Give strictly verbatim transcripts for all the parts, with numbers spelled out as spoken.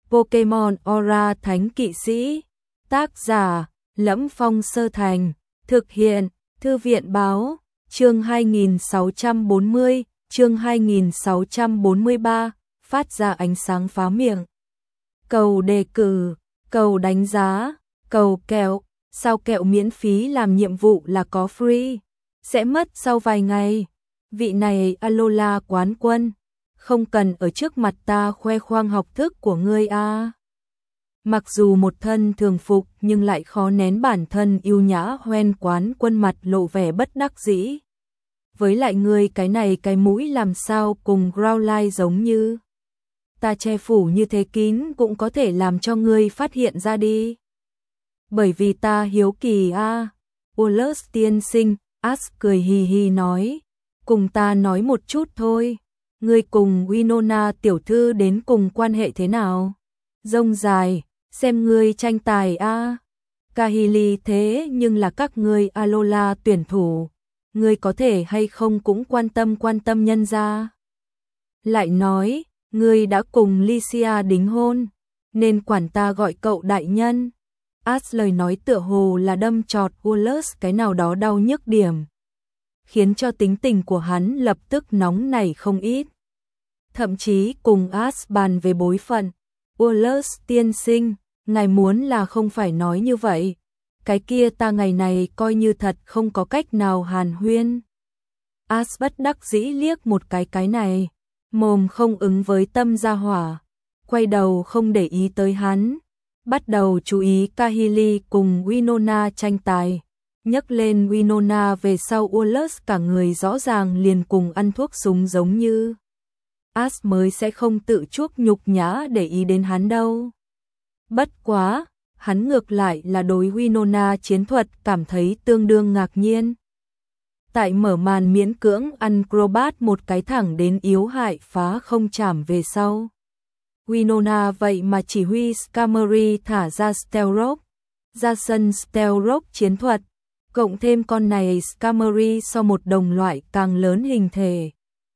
Pokemon Aura Thánh Kỵ Sĩ. Tác giả: Lẫm Phong Sơ Thành. Thực hiện: Thư viện báo. Chương hai nghìn sáu trăm bốn mươi, chương hai nghìn sáu trăm bốn mươi ba, phát ra ánh sáng phá miệng. Cầu đề cử, cầu đánh giá, cầu kẹo, sao kẹo miễn phí làm nhiệm vụ là có free, sẽ mất sau vài ngày. Vị này Alola quán quân, không cần ở trước mặt ta khoe khoang học thức của ngươi a. À. Mặc dù một thân thường phục nhưng lại khó nén bản thân yêu nhã hoen quán quân mặt lộ vẻ bất đắc dĩ. Với lại ngươi cái này cái mũi làm sao cùng Growlithe giống như. Ta che phủ như thế kín cũng có thể làm cho ngươi phát hiện ra đi. Bởi vì ta hiếu kỳ a. À. Wallace tiên sinh, Ash cười hì hì nói. Cùng ta nói một chút thôi. Ngươi cùng Winona tiểu thư đến cùng quan hệ thế nào? Rông dài, xem ngươi tranh tài a. À. Kahili thế nhưng là các ngươi Alola tuyển thủ. Ngươi có thể hay không cũng quan tâm quan tâm nhân gia. Lại nói, ngươi đã cùng Lycia đính hôn, nên quản ta gọi cậu đại nhân. Ash lời nói tựa hồ là đâm chọt Wallace cái nào đó đau nhức điểm, khiến cho tính tình của hắn lập tức nóng nảy không ít. Thậm chí cùng Ash bàn về bối phận. Wallace tiên sinh, ngài muốn là không phải nói như vậy. Cái kia ta ngày này coi như thật không có cách nào hàn huyên. Ash bất đắc dĩ liếc một cái cái này, mồm không ứng với tâm ra hỏa, quay đầu không để ý tới hắn, bắt đầu chú ý Kahili cùng Winona tranh tài. Nhấc lên Winona về sau Wallace cả người rõ ràng liền cùng ăn thuốc súng giống như. Ash mới sẽ không tự chuốc nhục nhã để ý đến hắn đâu. Bất quá, hắn ngược lại là đối Winona chiến thuật cảm thấy tương đương ngạc nhiên. Tại mở màn miễn cưỡng ăn Crobat một cái thẳng đến yếu hại phá không chảm về sau. Winona vậy mà chỉ huy Skarmory thả ra Stealth, ra sân Stealth chiến thuật, cộng thêm con này Skarmory so một đồng loại càng lớn hình thể.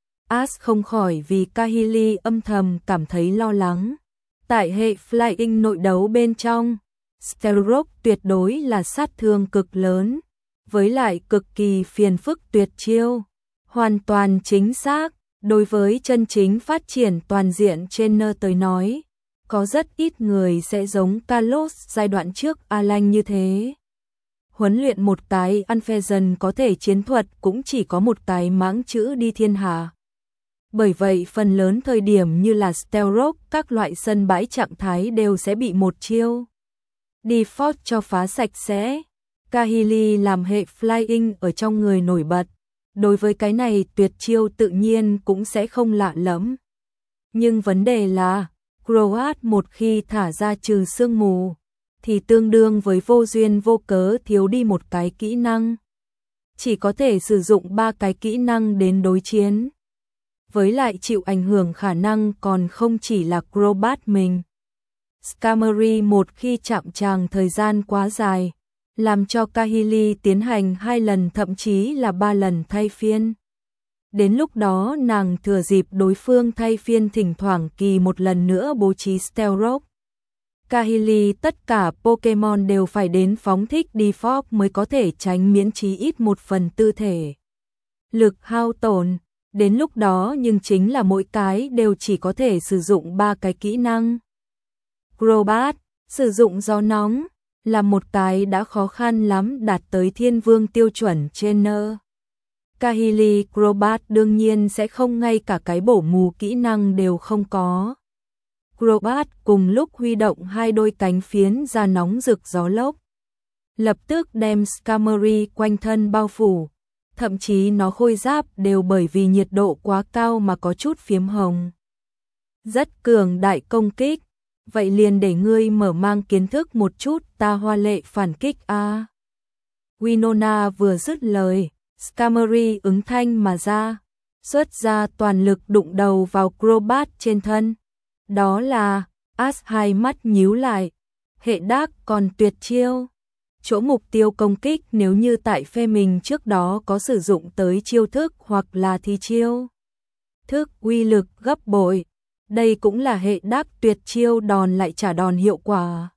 Ash không khỏi vì Kahili âm thầm cảm thấy lo lắng. Tại hệ Flying nội đấu bên trong, Stealth tuyệt đối là sát thương cực lớn, với lại cực kỳ phiền phức tuyệt chiêu. Hoàn toàn chính xác, đối với chân chính phát triển toàn diện trainer tới nói, có rất ít người sẽ giống Kalos giai đoạn trước Alan như thế. Huấn luyện một cái Unfezant có thể chiến thuật cũng chỉ có một cái mãng chữ đi thiên hạ. Bởi vậy phần lớn thời điểm như là Stealth, các loại sân bãi trạng thái đều sẽ bị một chiêu Default cho phá sạch sẽ. Kahili làm hệ Flying ở trong người nổi bật, đối với cái này tuyệt chiêu tự nhiên cũng sẽ không lạ lẫm. Nhưng vấn đề là, Croat một khi thả ra trừ sương mù, thì tương đương với vô duyên vô cớ thiếu đi một cái kỹ năng. Chỉ có thể sử dụng ba cái kỹ năng đến đối chiến. Với lại chịu ảnh hưởng khả năng còn không chỉ là Crobat mình. Skarmory một khi chạm tràng thời gian quá dài, làm cho Kahili tiến hành hai lần thậm chí là ba lần thay phiên. Đến lúc đó nàng thừa dịp đối phương thay phiên thỉnh thoảng kỳ một lần nữa bố trí Stealth. Kahili tất cả Pokemon đều phải đến phóng thích Default mới có thể tránh miễn chí ít một phần tư thể lực hao tổn. Đến lúc đó nhưng chính là mỗi cái đều chỉ có thể sử dụng ba cái kỹ năng. Crobat, sử dụng gió nóng, là một cái đã khó khăn lắm đạt tới thiên vương tiêu chuẩn trainer. Kahili Crobat đương nhiên sẽ không ngay cả cái bổ mù kỹ năng đều không có. Crobat cùng lúc huy động hai đôi cánh phiến ra nóng rực gió lốc, lập tức đem Skarmory quanh thân bao phủ. Thậm chí nó khôi giáp đều bởi vì nhiệt độ quá cao mà có chút phiếm hồng. Rất cường đại công kích, vậy liền để ngươi mở mang kiến thức một chút ta hoa lệ phản kích a. À. Winona vừa dứt lời, Skarmory ứng thanh mà ra, xuất ra toàn lực đụng đầu vào Crobat trên thân. Đó là, Ash hai mắt nhíu lại, hệ đác còn tuyệt chiêu. Chỗ mục tiêu công kích nếu như tại phe mình trước đó có sử dụng tới chiêu thức hoặc là thi chiêu thức uy lực gấp bội, Đây cũng là hệ đắc tuyệt chiêu đòn lại trả đòn hiệu quả.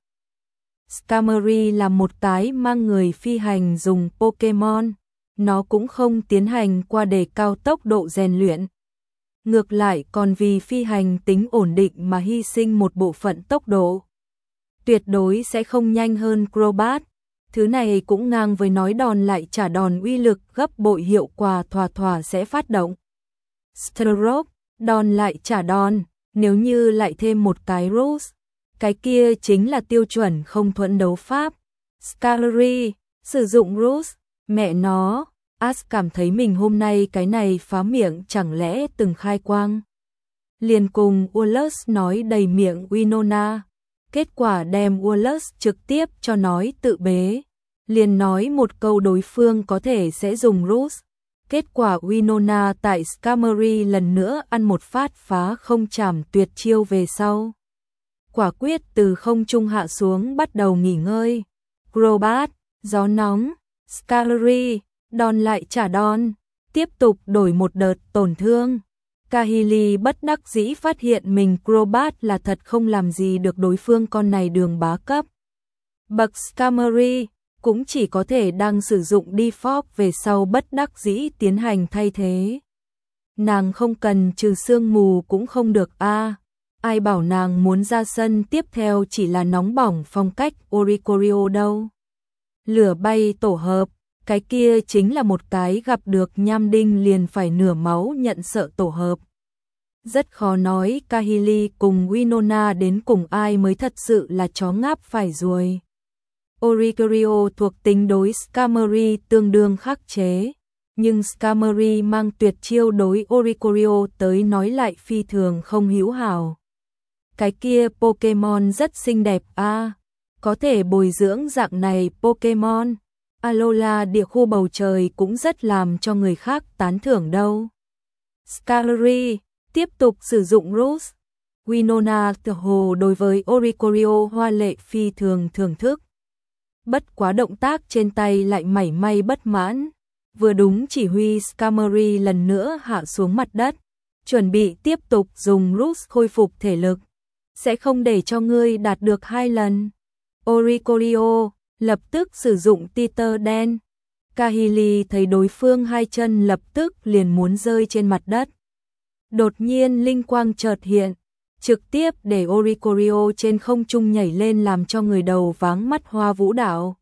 Skarmory là một cái mang người phi hành dùng Pokemon, nó cũng không tiến hành qua đề cao tốc độ rèn luyện. Ngược lại còn vì phi hành tính ổn định mà hy sinh một bộ phận tốc độ. Tuyệt đối sẽ không nhanh hơn Crobat, thứ này cũng ngang với nói đòn lại trả đòn uy lực gấp bội hiệu quả thỏa thỏa sẽ phát động. Stroke, đòn lại trả đòn, nếu như lại thêm một cái Roost, cái kia chính là tiêu chuẩn không thuẫn đấu pháp. Skarmory, sử dụng Roost, mẹ nó, Ash cảm thấy mình hôm nay cái này phá miệng chẳng lẽ từng khai quang. Liền cùng Wallace nói đầy miệng Winona, kết quả đem Wallace trực tiếp cho nói tự bế. Liền nói một câu đối phương có thể sẽ dùng Roost. Kết quả Winona tại Skarmory lần nữa ăn một phát phá không chảm tuyệt chiêu về sau. Quả quyết từ không trung hạ xuống bắt đầu nghỉ ngơi. Crobat, gió nóng, Skarmory, đòn lại trả đòn, tiếp tục đổi một đợt tổn thương. Kahili bất đắc dĩ phát hiện mình Crobat là thật không làm gì được đối phương con này đường bá cấp. Bậc Skarmory cũng chỉ có thể đang sử dụng default về sau bất đắc dĩ tiến hành thay thế. Nàng không cần trừ sương mù cũng không được a. À, ai bảo nàng muốn ra sân tiếp theo chỉ là nóng bỏng phong cách Oricorio đâu. Lửa bay tổ hợp, cái kia chính là một cái gặp được nham đinh liền phải nửa máu nhận sợ tổ hợp. Rất khó nói Kahili cùng Winona đến cùng ai mới thật sự là chó ngáp phải ruồi. Oricorio thuộc tính đối Skarmory tương đương khắc chế, nhưng Skarmory mang tuyệt chiêu đối Oricorio tới nói lại phi thường không hữu hảo. Cái kia Pokemon rất xinh đẹp a, à, có thể bồi dưỡng dạng này Pokemon. Alola địa khu bầu trời cũng rất làm cho người khác tán thưởng đâu. Skarmory tiếp tục sử dụng Roost. Winona tựa hồ đối với Oricorio hoa lệ phi thường thưởng thức. Bất quá động tác trên tay lại mảy may bất mãn. Vừa đúng chỉ huy Skarmory lần nữa hạ xuống mặt đất, chuẩn bị tiếp tục dùng Roost khôi phục thể lực. Sẽ không để cho ngươi đạt được hai lần. Oricorio lập tức sử dụng titer đen. Kahili thấy đối phương hai chân lập tức liền muốn rơi trên mặt đất. Đột nhiên linh quang chợt hiện, trực tiếp để Oricorio trên không trung nhảy lên làm cho người đầu váng mắt hoa vũ đạo.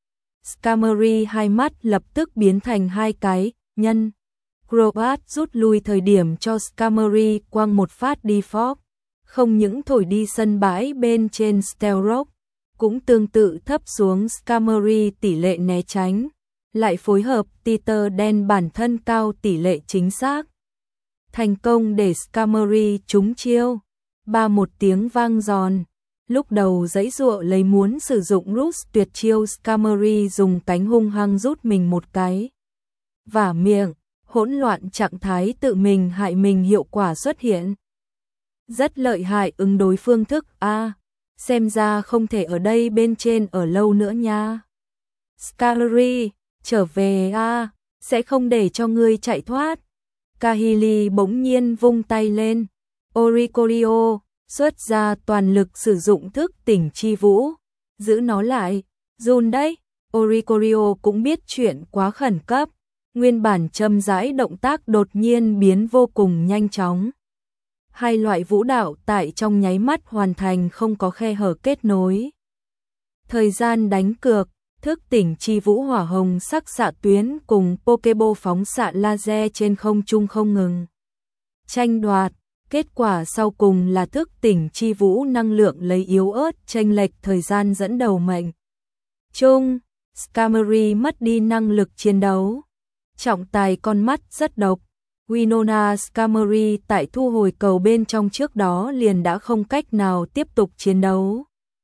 Skarmory hai mắt lập tức biến thành hai cái nhân. Crobat rút lui thời điểm cho Skarmory quăng một phát default, không những thổi đi sân bãi bên trên Stealth, cũng tương tự thấp xuống Skarmory tỷ lệ né tránh, lại phối hợp titer đen bản thân cao tỷ lệ chính xác. Thành công để Skarmory trúng chiêu. Ba một tiếng vang giòn. Lúc đầu giãy giụa lấy muốn sử dụng Roost tuyệt chiêu, Skarmory dùng cánh hung hăng rút mình một cái. Vả miệng, hỗn loạn trạng thái tự mình hại mình hiệu quả xuất hiện. Rất lợi hại ứng đối phương thức a. À, xem ra không thể ở đây bên trên ở lâu nữa nha. Skarmory, trở về a, à, sẽ không để cho ngươi chạy thoát. Kahili bỗng nhiên vung tay lên. Oricorio xuất ra toàn lực sử dụng thức tỉnh chi vũ, giữ nó lại. Run đấy. Oricorio cũng biết chuyện quá khẩn cấp, nguyên bản chậm rãi động tác đột nhiên biến vô cùng nhanh chóng. Hai loại vũ đạo tại trong nháy mắt hoàn thành, không có khe hở kết nối. Thời gian đánh cược, thức tỉnh chi vũ hỏa hồng sắc xạ tuyến cùng Pokeball phóng xạ laser trên không trung không ngừng tranh đoạt. Kết quả sau cùng là thức tỉnh chi vũ năng lượng lấy yếu ớt chênh lệch thời gian dẫn đầu mệnh chung. Skarmory mất đi năng lực chiến đấu. Trọng tài con mắt rất độc. Winona Skarmory tại thu hồi cầu bên trong trước đó liền đã không cách nào tiếp tục chiến đấu.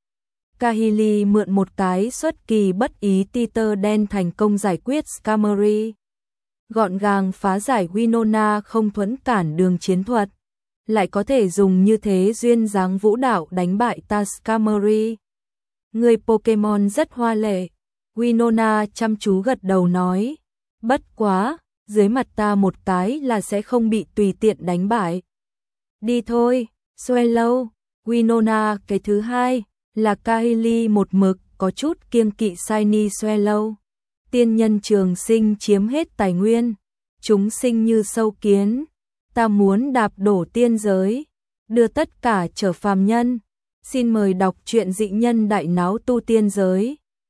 Kahili mượn một cái xuất kỳ bất ý titer đen thành công giải quyết Skarmory. Gọn gàng phá giải Winona không thuẫn cản đường chiến thuật. Lại có thể dùng như thế duyên dáng vũ đạo đánh bại ta Skarmory. Người Pokemon rất hoa lệ. Winona chăm chú gật đầu nói. Bất quá, dưới mặt ta một cái là sẽ không bị tùy tiện đánh bại. Đi thôi, Swallow, Winona. Cái thứ hai là Kylie một mực có chút kiêng kỵ Shiny Swallow. Tiên nhân trường sinh chiếm hết tài nguyên, chúng sinh như sâu kiến, ta muốn đạp đổ tiên giới, đưa tất cả trở phàm nhân. Xin mời đọc truyện Dị nhân đại náo tu tiên giới.